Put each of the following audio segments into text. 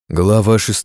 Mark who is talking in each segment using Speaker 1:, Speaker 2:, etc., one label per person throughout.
Speaker 1: Глава 6.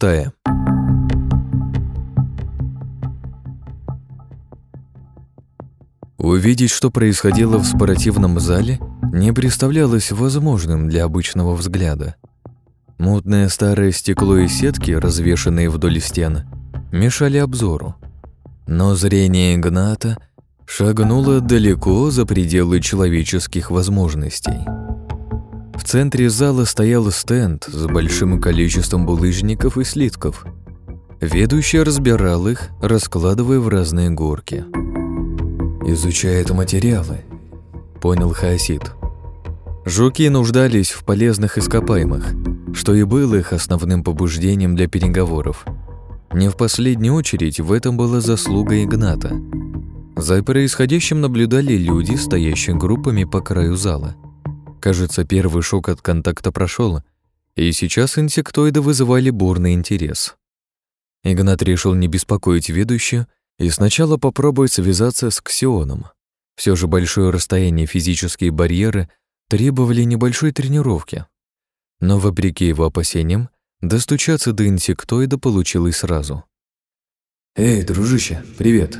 Speaker 1: Увидеть, что происходило в спортивном зале, не представлялось возможным для обычного взгляда. Мутное старое стекло и сетки, развешанные вдоль стен, мешали обзору. Но зрение Игната шагнуло далеко за пределы человеческих возможностей. В центре зала стоял стенд с большим количеством булыжников и слитков. Ведущий разбирал их, раскладывая в разные горки. «Изучает материалы», — понял Хаосид. Жуки нуждались в полезных ископаемых, что и было их основным побуждением для переговоров. Не в последнюю очередь в этом была заслуга Игната. За происходящим наблюдали люди, стоящие группами по краю зала. Кажется, первый шок от контакта прошел, и сейчас инсектоиды вызывали бурный интерес. Игнат решил не беспокоить ведущую и сначала попробовать связаться с Ксионом. Все же большое расстояние и физические барьеры требовали небольшой тренировки. Но, вопреки его опасениям, достучаться до инсектоида получилось сразу. «Эй, дружище, привет!»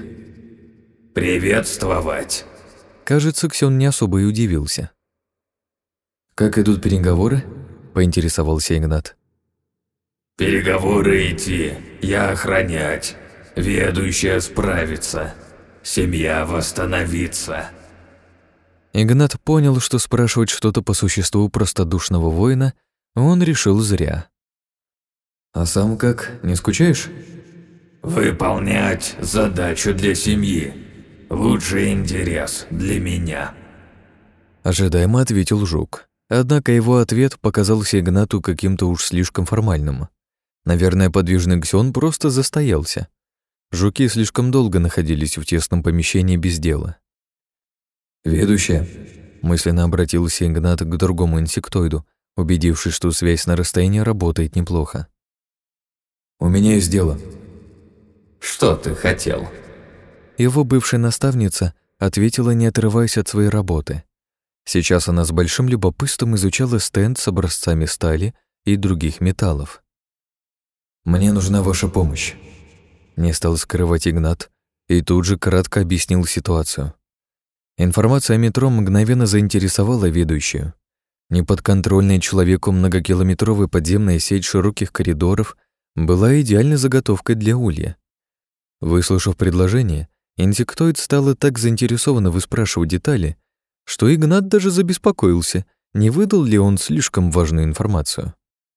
Speaker 2: «Приветствовать!»
Speaker 1: Кажется, Ксион не особо и удивился. «Как идут переговоры?» — поинтересовался Игнат.
Speaker 2: «Переговоры идти, я охранять, ведущая справиться, семья восстановится».
Speaker 1: Игнат понял, что спрашивать что-то по существу простодушного воина он решил зря. «А сам как, не скучаешь?»
Speaker 2: «Выполнять задачу для семьи. Лучший интерес для меня».
Speaker 1: Ожидаемо ответил Жук. Однако его ответ показался Игнату каким-то уж слишком формальным. Наверное, подвижный Ксион просто застоялся. Жуки слишком долго находились в тесном помещении без дела. «Ведущая», — мысленно обратился Игнат к другому инсектоиду, убедившись, что связь на расстоянии работает неплохо. «У меня есть дело».
Speaker 2: «Что ты хотел?»
Speaker 1: Его бывшая наставница ответила, не отрываясь от своей работы. Сейчас она с большим любопытством изучала стенд с образцами стали и других металлов. «Мне нужна ваша помощь», — не стал скрывать Игнат и тут же кратко объяснил ситуацию. Информация о метро мгновенно заинтересовала ведущую. Неподконтрольная человеку многокилометровая подземная сеть широких коридоров была идеальной заготовкой для улья. Выслушав предложение, инсектоид стала так заинтересованно выспрашивать детали, что Игнат даже забеспокоился, не выдал ли он слишком важную информацию.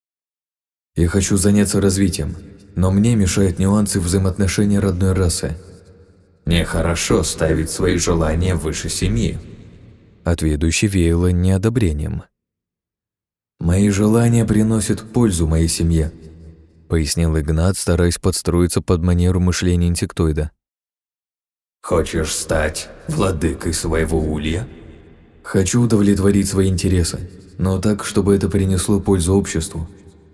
Speaker 1: «Я хочу заняться развитием, но мне мешают нюансы взаимоотношений родной расы».
Speaker 2: «Нехорошо ставить свои желания выше семьи»,
Speaker 1: — от ведущей веяло неодобрением. «Мои желания приносят пользу моей семье», — пояснил Игнат, стараясь подстроиться под манеру мышления инсектоида.
Speaker 2: «Хочешь стать владыкой своего улья?»
Speaker 1: «Хочу удовлетворить свои интересы, но так, чтобы это принесло пользу обществу».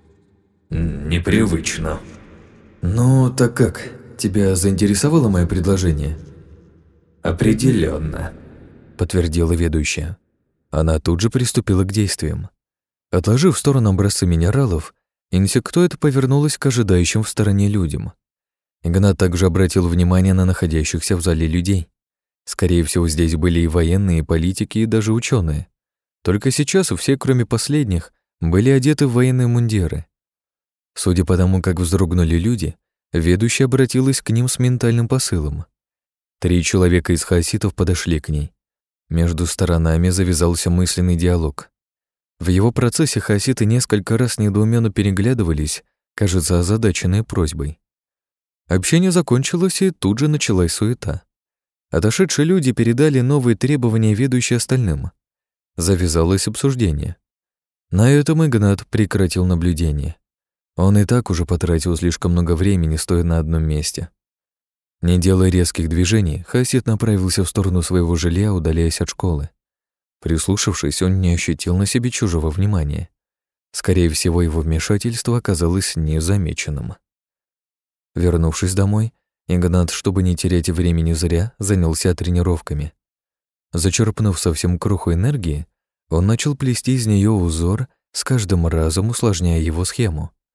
Speaker 2: «Непривычно».
Speaker 1: «Ну, так как? Тебя заинтересовало мое предложение?»
Speaker 2: «Определенно»,
Speaker 1: — подтвердила ведущая. Она тут же приступила к действиям. Отложив в сторону образцы минералов, инсектоид повернулась к ожидающим в стороне людям. Игнат также обратил внимание на находящихся в зале людей. Скорее всего, здесь были и военные, и политики, и даже ученые. Только сейчас все, кроме последних, были одеты в военные мундиры. Судя по тому, как вздрогнули люди, ведущая обратилась к ним с ментальным посылом. 3 человека из хаоситов подошли к ней. Между сторонами завязался мысленный диалог. В его процессе хаоситы несколько раз недоуменно переглядывались, кажется, озадаченные просьбой. Общение закончилось, и тут же началась суета. Отошедшие люди передали новые требования ведущей остальным. Завязалось обсуждение. На этом Игнат прекратил наблюдение. Он и так уже потратил слишком много времени, стоя на одном месте. Не делая резких движений, хаосит направился в сторону своего жилья, удаляясь от школы. Прислушавшись, он не ощутил на себе чужого внимания. Скорее всего, его вмешательство оказалось незамеченным. Вернувшись домой, Игнат, чтобы не терять времени зря, занялся тренировками. Зачерпнув совсем кроху энергии, он начал плести из нее узор, с каждым разом усложняя его схему.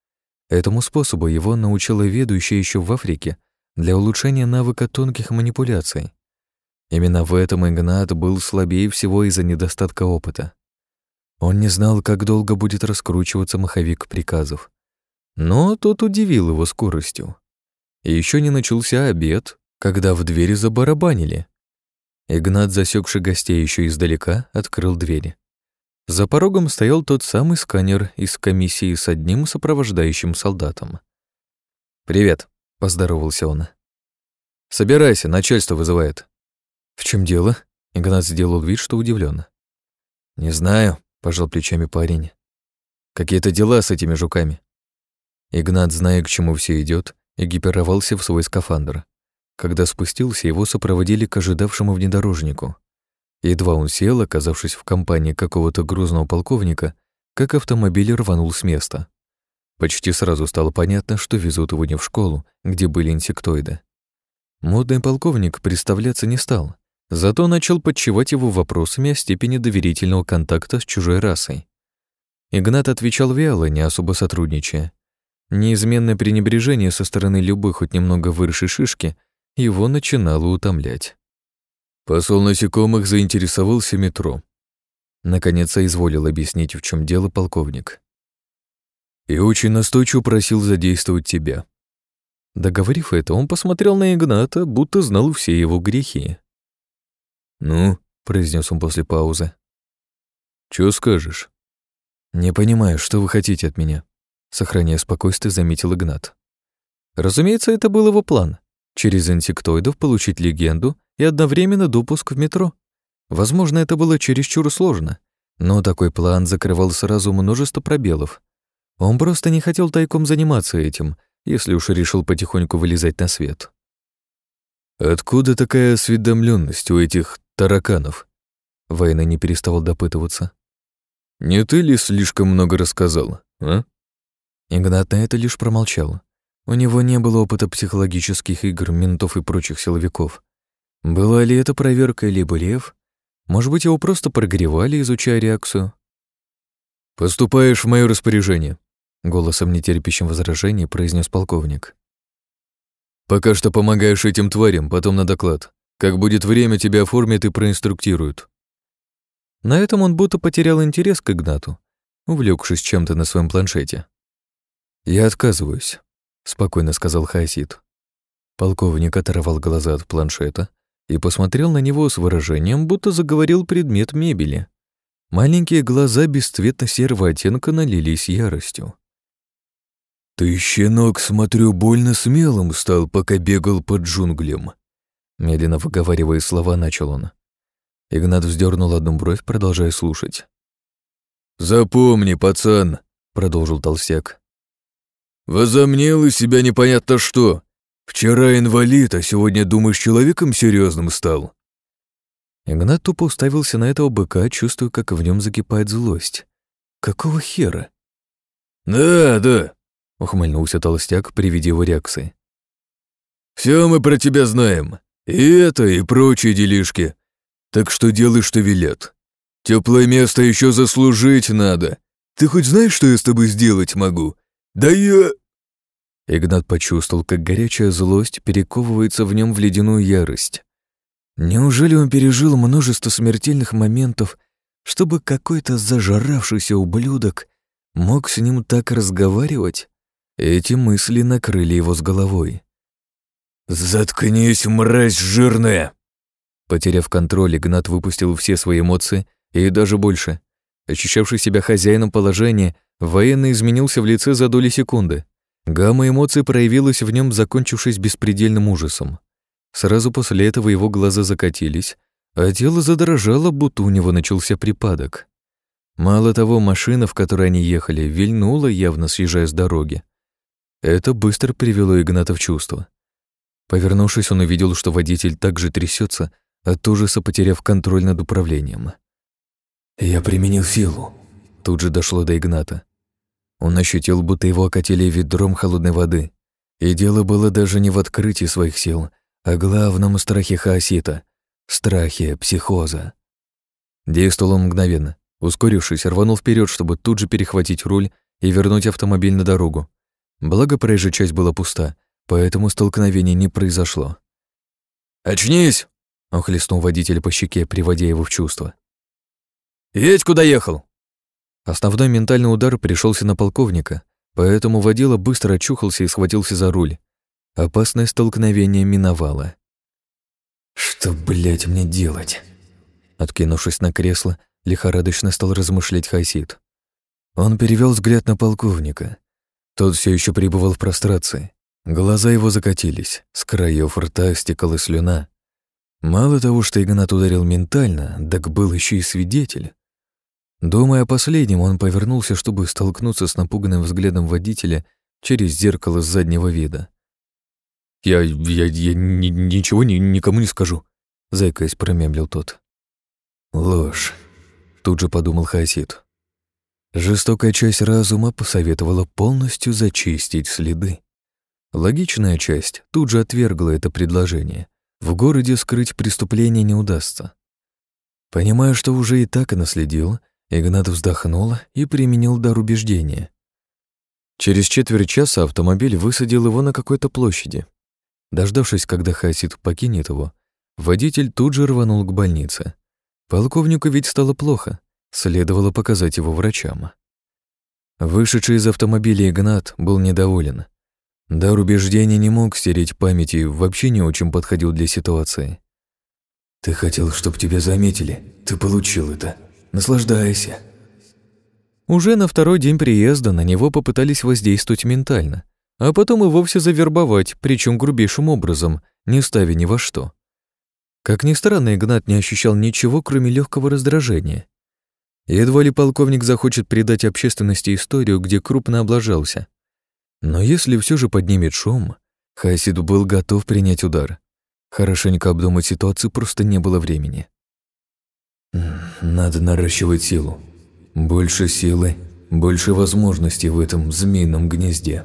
Speaker 1: Этому способу его научила ведущая еще в Африке для улучшения навыка тонких манипуляций. Именно в этом Игнат был слабее всего из-за недостатка опыта. Он не знал, как долго будет раскручиваться маховик приказов. Но тот удивил его скоростью. И еще не начался обед, когда в двери забарабанили. Игнат, засекший гостей еще издалека, открыл двери. За порогом стоял тот самый сканер из комиссии с одним сопровождающим солдатом. «Привет», — поздоровался он. «Собирайся, начальство вызывает». «В чем дело?» — Игнат сделал вид, что удивлен. «Не знаю», — пожал плечами парень. «Какие-то дела с этими жуками». Игнат, зная, к чему все идет, экипировался в свой скафандр. Когда спустился, его сопроводили к ожидавшему внедорожнику. Едва он сел, оказавшись в компании какого-то грузного полковника, как автомобиль рванул с места. Почти сразу стало понятно, что везут его не в школу, где были инсектоиды. Модный полковник представляться не стал, зато начал подчевать его вопросами о степени доверительного контакта с чужой расой. Игнат отвечал вяло, не особо сотрудничая. Неизменное пренебрежение со стороны любой хоть немного выросшей шишки его начинало утомлять. Посол насекомых заинтересовался метро. Наконец соизволил объяснить, в чем дело полковник. И очень настойчиво просил задействовать тебя. Договорив это, он посмотрел на Игната, будто знал все его грехи. «Ну», — произнес он после паузы. «Чё скажешь?» «Не понимаю, что вы хотите от меня?» Сохраняя спокойствие, заметил Игнат. Разумеется, это был его план. Через инсектоидов получить легенду и одновременно допуск в метро. Возможно, это было чересчур сложно, но такой план закрывал сразу множество пробелов. Он просто не хотел тайком заниматься этим, если уж решил потихоньку вылезать на свет. «Откуда такая осведомленность у этих тараканов?» Война не переставал допытываться. «Не ты ли слишком много рассказал, а?» Игнат на это лишь промолчал. У него не было опыта психологических игр, ментов и прочих силовиков. Была ли это проверка или блеф? Может быть, его просто прогревали, изучая реакцию? «Поступаешь в мое распоряжение», — голосом нетерпящим возражений произнес полковник. «Пока что помогаешь этим тварям, потом на доклад. Как будет время, тебя оформят и проинструктируют». На этом он будто потерял интерес к Игнату, увлекшись чем-то на своем планшете. «Я отказываюсь», — спокойно сказал Хаосид. Полковник оторвал глаза от планшета и посмотрел на него с выражением, будто заговорил предмет мебели. Маленькие глаза бесцветно-серого оттенка налились яростью. «Ты, щенок, смотрю, больно смелым стал, пока бегал под джунглям», медленно выговаривая слова, начал он. Игнат вздернул одну бровь, продолжая слушать. «Запомни, пацан», — продолжил толстяк. «Возомнил из себя непонятно что. Вчера инвалид, а сегодня, думаешь, человеком серьезным стал?» Игнат тупо уставился на этого быка, чувствуя, как в нем закипает злость. «Какого хера?» «Да», — ухмыльнулся толстяк при виде его реакции. «Все мы про тебя знаем. И это, и прочие делишки. Так что делай, что велят. Теплое место еще заслужить надо. Ты хоть знаешь, что я с тобой сделать могу? Да я...» Игнат почувствовал, как горячая злость перековывается в нем в ледяную ярость. Неужели он пережил множество смертельных моментов, чтобы какой-то зажравшийся ублюдок мог с ним так разговаривать? Эти мысли накрыли его с головой. «Заткнись, мразь жирная!» Потеряв контроль, Игнат выпустил все свои эмоции и даже больше. Ощущавший себя хозяином положения, военный изменился в лице за доли секунды. Гамма эмоций проявилась в нем, закончившись беспредельным ужасом. Сразу после этого его глаза закатились, а тело задрожало, будто у него начался припадок. Мало того, машина, в которой они ехали, вильнула, явно съезжая с дороги. Это быстро привело Игната в чувство. Повернувшись, он увидел, что водитель также трясется, от ужаса потеряв контроль над управлением. «Я применил силу», — тут же дошло до Игната. Он ощутил, будто его окатили ведром холодной воды. И дело было даже не в открытии своих сил, а главном страхе хаосита — страхе психоза. Действовал он мгновенно. Ускорившись, рванул вперед, чтобы тут же перехватить руль и вернуть автомобиль на дорогу. Благо, проезжая часть была пуста, поэтому столкновения не произошло. «Очнись!» — он хлестнул водителя по щеке, приводя его в чувство. «Едь, куда ехал!» Основной ментальный удар пришелся на полковника, поэтому водила быстро очухался и схватился за руль. Опасное столкновение миновало. «Что, блядь, мне делать?» Откинувшись на кресло, лихорадочно стал размышлять Хасид. Он перевел взгляд на полковника. Тот все еще пребывал в прострации. Глаза его закатились, с краев рта стекала слюна. Мало того, что Игнат ударил ментально, так был еще и свидетель. Думая о последнем, он повернулся, чтобы столкнуться с напуганным взглядом водителя через зеркало заднего вида. «Я ничего никому не скажу», — заикаясь, промямлил тот. «Ложь», — тут же подумал Хасид. Жестокая часть разума посоветовала полностью зачистить следы. Логичная часть тут же отвергла это предложение. В городе скрыть преступление не удастся. Понимая, что уже и так и наследил, Игнат вздохнул и применил дар убеждения. Через четверть часа автомобиль высадил его на какой-то площади. Дождавшись, когда Хасид покинет его, водитель тут же рванул к больнице. Полковнику ведь стало плохо, следовало показать его врачам. Вышедший из автомобиля Игнат был недоволен. Дар убеждения не мог стереть память и вообще не очень подходил для ситуации. «Ты хотел, чтобы тебя заметили. Ты получил это. Наслаждайся». Уже на второй день приезда на него попытались воздействовать ментально, а потом и вовсе завербовать, причем грубейшим образом, не ставя ни во что. Как ни странно, Игнат не ощущал ничего, кроме легкого раздражения. Едва ли полковник захочет передать общественности историю, где крупно облажался. Но если все же поднимет шум, Хасид был готов принять удар. Хорошенько обдумать ситуацию просто не было времени. «Надо наращивать силу. Больше силы, больше возможностей в этом змеином гнезде».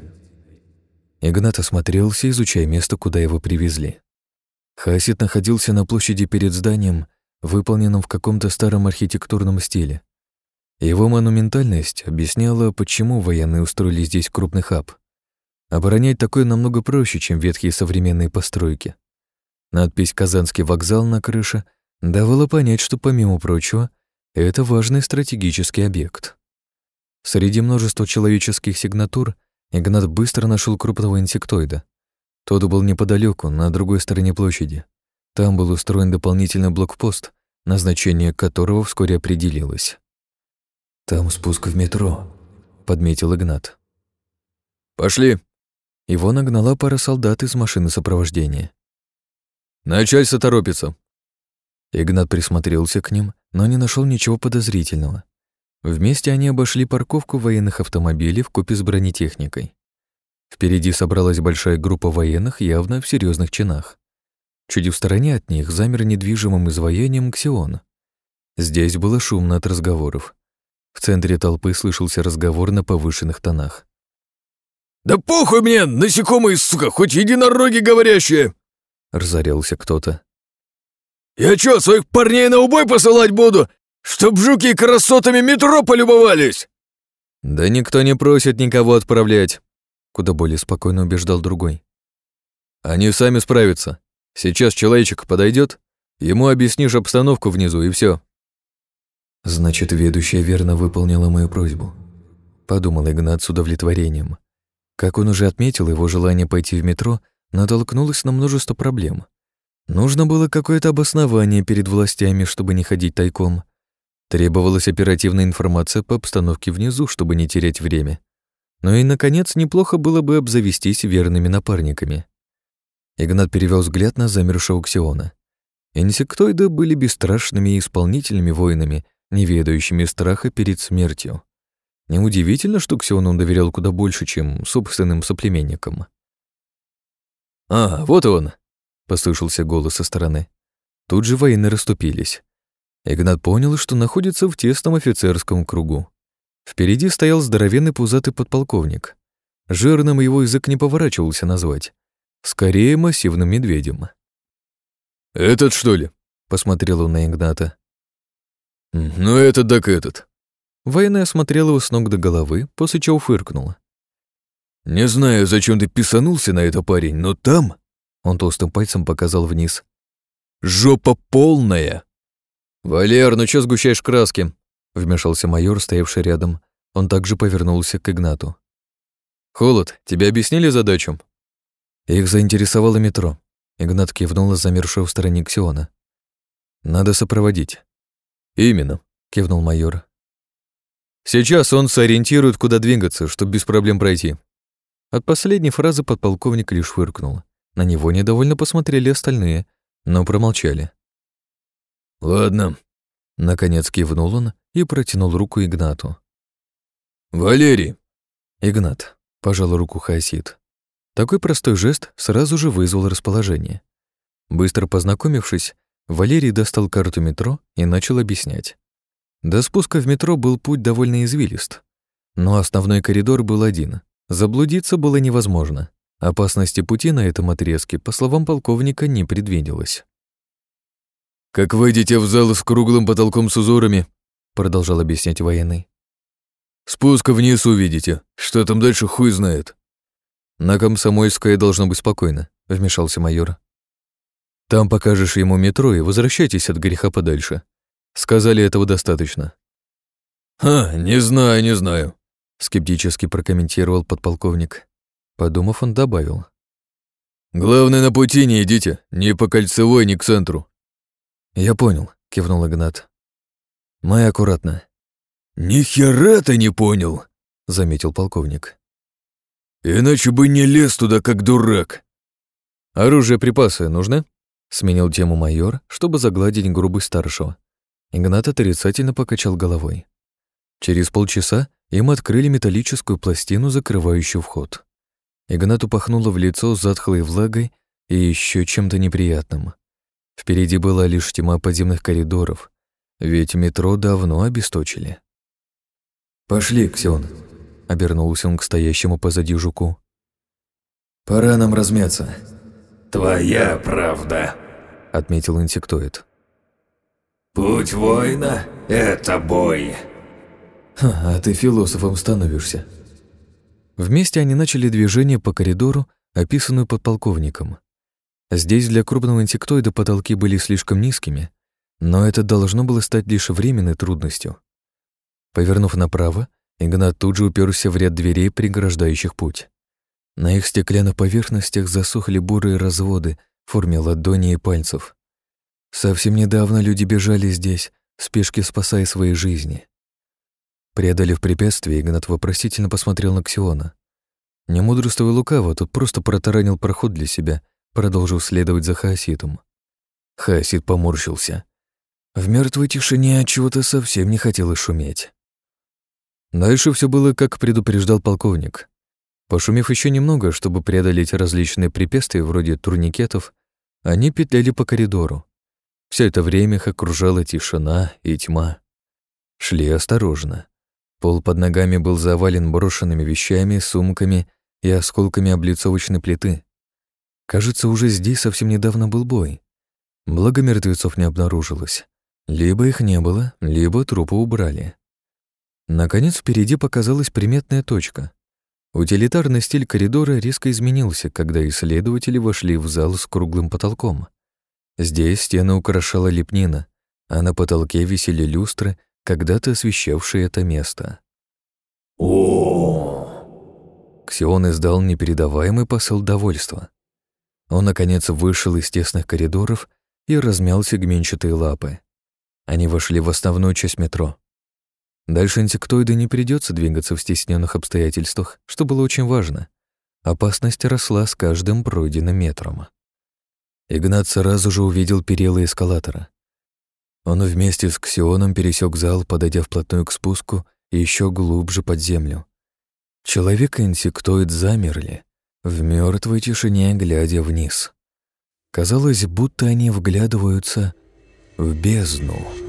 Speaker 1: Игнат осмотрелся, изучая место, куда его привезли. Хасид находился на площади перед зданием, выполненном в каком-то старом архитектурном стиле. Его монументальность объясняла, почему военные устроили здесь крупный хаб. Оборонять такое намного проще, чем ветхие современные постройки. Надпись «Казанский вокзал» на крыше давала понять, что, помимо прочего, это важный стратегический объект. Среди множества человеческих сигнатур Игнат быстро нашел крупного инсектоида. Тот был неподалеку, на другой стороне площади. Там был устроен дополнительный блокпост, назначение которого вскоре определилось. «Там спуск в метро», — подметил Игнат. «Пошли!» Его нагнала пара солдат из машины сопровождения. «Начальство торопится!» Игнат присмотрелся к ним, но не нашел ничего подозрительного. Вместе они обошли парковку военных автомобилей вкупе с бронетехникой. Впереди собралась большая группа военных, явно в серьезных чинах. Чуть в стороне от них замер недвижимым изваянием Ксион. Здесь было шумно от разговоров. В центре толпы слышался разговор на повышенных тонах. «Да похуй мне, насекомые, сука, хоть единороги говорящие!» Разорялся кто-то. «Я чё, своих парней на убой посылать буду, чтоб жуки красотами метро полюбовались?» «Да никто не просит никого отправлять», — куда более спокойно убеждал другой. «Они сами справятся. Сейчас человечек подойдет, ему объяснишь обстановку внизу, и все. «Значит, ведущая верно выполнила мою просьбу», — подумал Игнат с удовлетворением. Как он уже отметил, его желание пойти в метро натолкнулось на множество проблем. Нужно было какое-то обоснование перед властями, чтобы не ходить тайком. Требовалась оперативная информация по обстановке внизу, чтобы не терять время. Ну и, наконец, неплохо было бы обзавестись верными напарниками. Игнат перевел взгляд на замершего Ксиона. Инсектоиды были бесстрашными и исполнительными воинами, не ведающими страха перед смертью. Неудивительно, что Ксиону он доверял куда больше, чем собственным соплеменникам. «А, вот и он!» — послышался голос со стороны. Тут же военные расступились. Игнат понял, что находится в тесном офицерском кругу. Впереди стоял здоровенный пузатый подполковник. Жирным его язык не поворачивался назвать. Скорее, массивным медведем. «Этот, что ли?» — посмотрел он на Игната. «Ну, этот так этот». Военный осмотрел его с ног до головы, после чего фыркнула. «Не знаю, зачем ты писанулся на это, парень, но там...» Он толстым пальцем показал вниз. «Жопа полная!» «Валер, ну чё сгущаешь краски?» Вмешался майор, стоявший рядом. Он также повернулся к Игнату. «Холод, тебе объяснили задачу?» Их заинтересовало метро. Игнат кивнул на замершего в стороне Ксиона. «Надо сопроводить». «Именно», — кивнул майор. «Сейчас он сориентирует, куда двигаться, чтобы без проблем пройти». От последней фразы подполковник лишь фыркнул. На него недовольно посмотрели остальные, но промолчали. «Ладно», — наконец кивнул он и протянул руку Игнату. «Валерий!» «Игнат», — пожал руку Хаосид. Такой простой жест сразу же вызвал расположение. Быстро познакомившись, Валерий достал карту метро и начал объяснять. До спуска в метро был путь довольно извилист, но основной коридор был один. Заблудиться было невозможно. Опасности пути на этом отрезке, по словам полковника, не предвиделось. «Как выйдете в зал с круглым потолком с узорами», — продолжал объяснять военный. «Спуск вниз увидите. Что там дальше, хуй знает». «На Комсомольской должно быть спокойно», — вмешался майор. «Там покажешь ему метро и возвращайтесь от греха подальше. Сказали, этого достаточно». Не знаю», — скептически прокомментировал подполковник. Подумав, он добавил. «Главное, на пути не идите, ни по кольцевой, ни к центру». «Я понял», — кивнул Игнат. «Мы аккуратно». «Ни хера ты не понял», — заметил полковник. «Иначе бы не лез туда, как дурак». «Оружие, припасы нужны?» — сменил тему майор, чтобы загладить грубость старшего. Игнат отрицательно покачал головой. Через полчаса им открыли металлическую пластину, закрывающую вход. Игнату пахнуло в лицо затхлой влагой и еще чем-то неприятным. Впереди была лишь тьма подземных коридоров, ведь метро давно обесточили. «Пошли, Ксион», — обернулся он к стоящему позади жуку. «Пора нам размяться».
Speaker 2: «Твоя правда»,
Speaker 1: — отметил инсектоид.
Speaker 2: «Путь воина — это бой».
Speaker 1: А ты философом становишься». Вместе они начали движение по коридору, описанную подполковником. Здесь для крупного инсектоида потолки были слишком низкими, но это должно было стать лишь временной трудностью. Повернув направо, Игнат тут же уперся в ряд дверей, преграждающих путь. На их стеклянных поверхностях засохли бурые разводы в форме ладоней и пальцев. Совсем недавно люди бежали здесь, в спешке спасая свои жизни. Преодолев препятствие, Игнат вопросительно посмотрел на Ксиона. Не мудрствуя лукаво, тот просто протаранил проход для себя, продолжив следовать за Хаоситом. Хаосит поморщился. В мертвой тишине отчего-то совсем не хотелось шуметь. Дальше все было, как предупреждал полковник. Пошумев еще немного, чтобы преодолеть различные препятствия вроде турникетов, они петляли по коридору. Все это время их окружала тишина и тьма. Шли осторожно. Пол под ногами был завален брошенными вещами, сумками и осколками облицовочной плиты. Кажется, уже здесь совсем недавно был бой. Благо мертвецов не обнаружилось. Либо их не было, либо трупы убрали. Наконец впереди показалась приметная точка. Утилитарный стиль коридора резко изменился, когда исследователи вошли в зал с круглым потолком. Здесь стены украшала лепнина, а на потолке висели люстры, когда-то освещавшие это место.
Speaker 2: О!
Speaker 1: Ксион издал непередаваемый посыл довольства. Он, наконец, вышел из тесных коридоров и размял сегменчатые лапы. Они вошли в основную часть метро. Дальше инсектоиду не придется двигаться в стесненных обстоятельствах, что было очень важно. Опасность росла с каждым пройденным метром. Игнат сразу же увидел перила эскалатора. Он вместе с Ксионом пересек зал, подойдя вплотную к спуску и еще глубже под землю. Человек и инсектоид замерли, в мертвой тишине глядя вниз. Казалось, будто они вглядываются в бездну.